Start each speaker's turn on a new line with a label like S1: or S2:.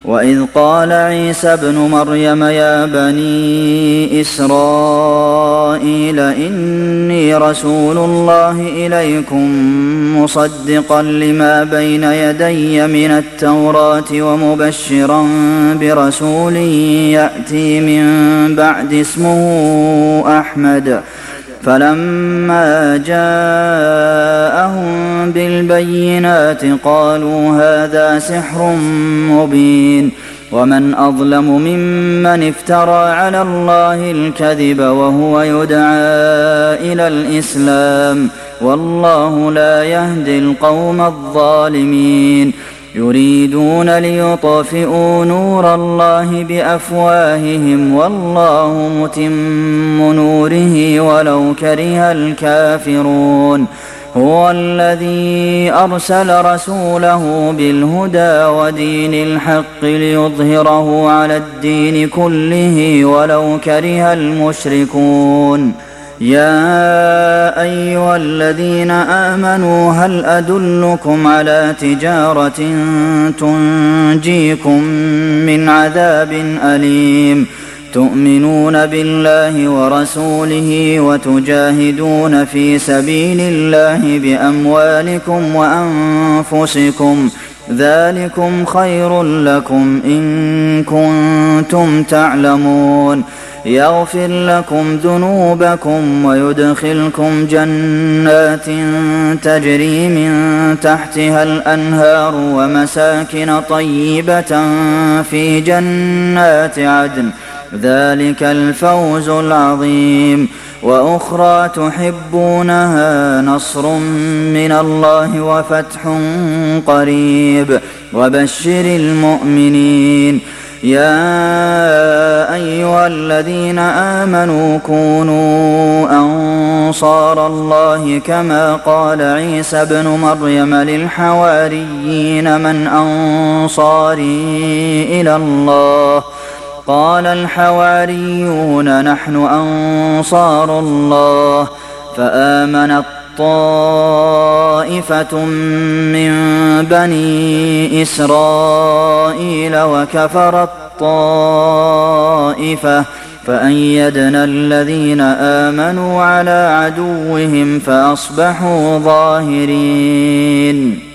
S1: وإذ قال عيسى ابن مريم يا بني إسرائيل إني رسول الله إليكم مصدقا لما بين يدي من التوراة ومبشرا برسول يأتي من بعد اسمه أحمد فلما جاءهم بالبينات قالوا هذا سحر مبين ومن أظلم ممن افترى على الله الكذب وهو يدعى إلى الإسلام والله لا يهدي القوم الظالمين يريدون ليطفئوا نور الله بأفواههم والله متم نوره ولو كره الكافرون هو الذي أرسل رسوله بالهدى ودين الحق ليظهره على الدين كله ولو كره المشركون يا أيها الذين آمنوا هل أدلكم على تجارة تنجيكم من عذاب أليم تؤمنون بالله ورسوله وتجاهدون في سبيل الله بأموالكم وأنفسكم ذلكم خير لكم إن كنتم تعلمون يغفر لكم ذنوبكم ويدخلكم جنات تجري من تحتها الأنهار ومساكن طيبة في جنات عدن ذلك الفوز العظيم وأخرى تحبونها نصر من الله وفتح قريب وبشر المؤمنين يا أيها الذين آمنوا كونوا أنصار الله كما قال عيسى ابن مريم للحواريين من أنصاري إلى الله قال الحواريون نحن أنصار الله فآمنت طائفة من بني إسرائيل وكفرت طائفة فأيدنا الذين آمنوا على عدوهم فأصبحوا ظاهرين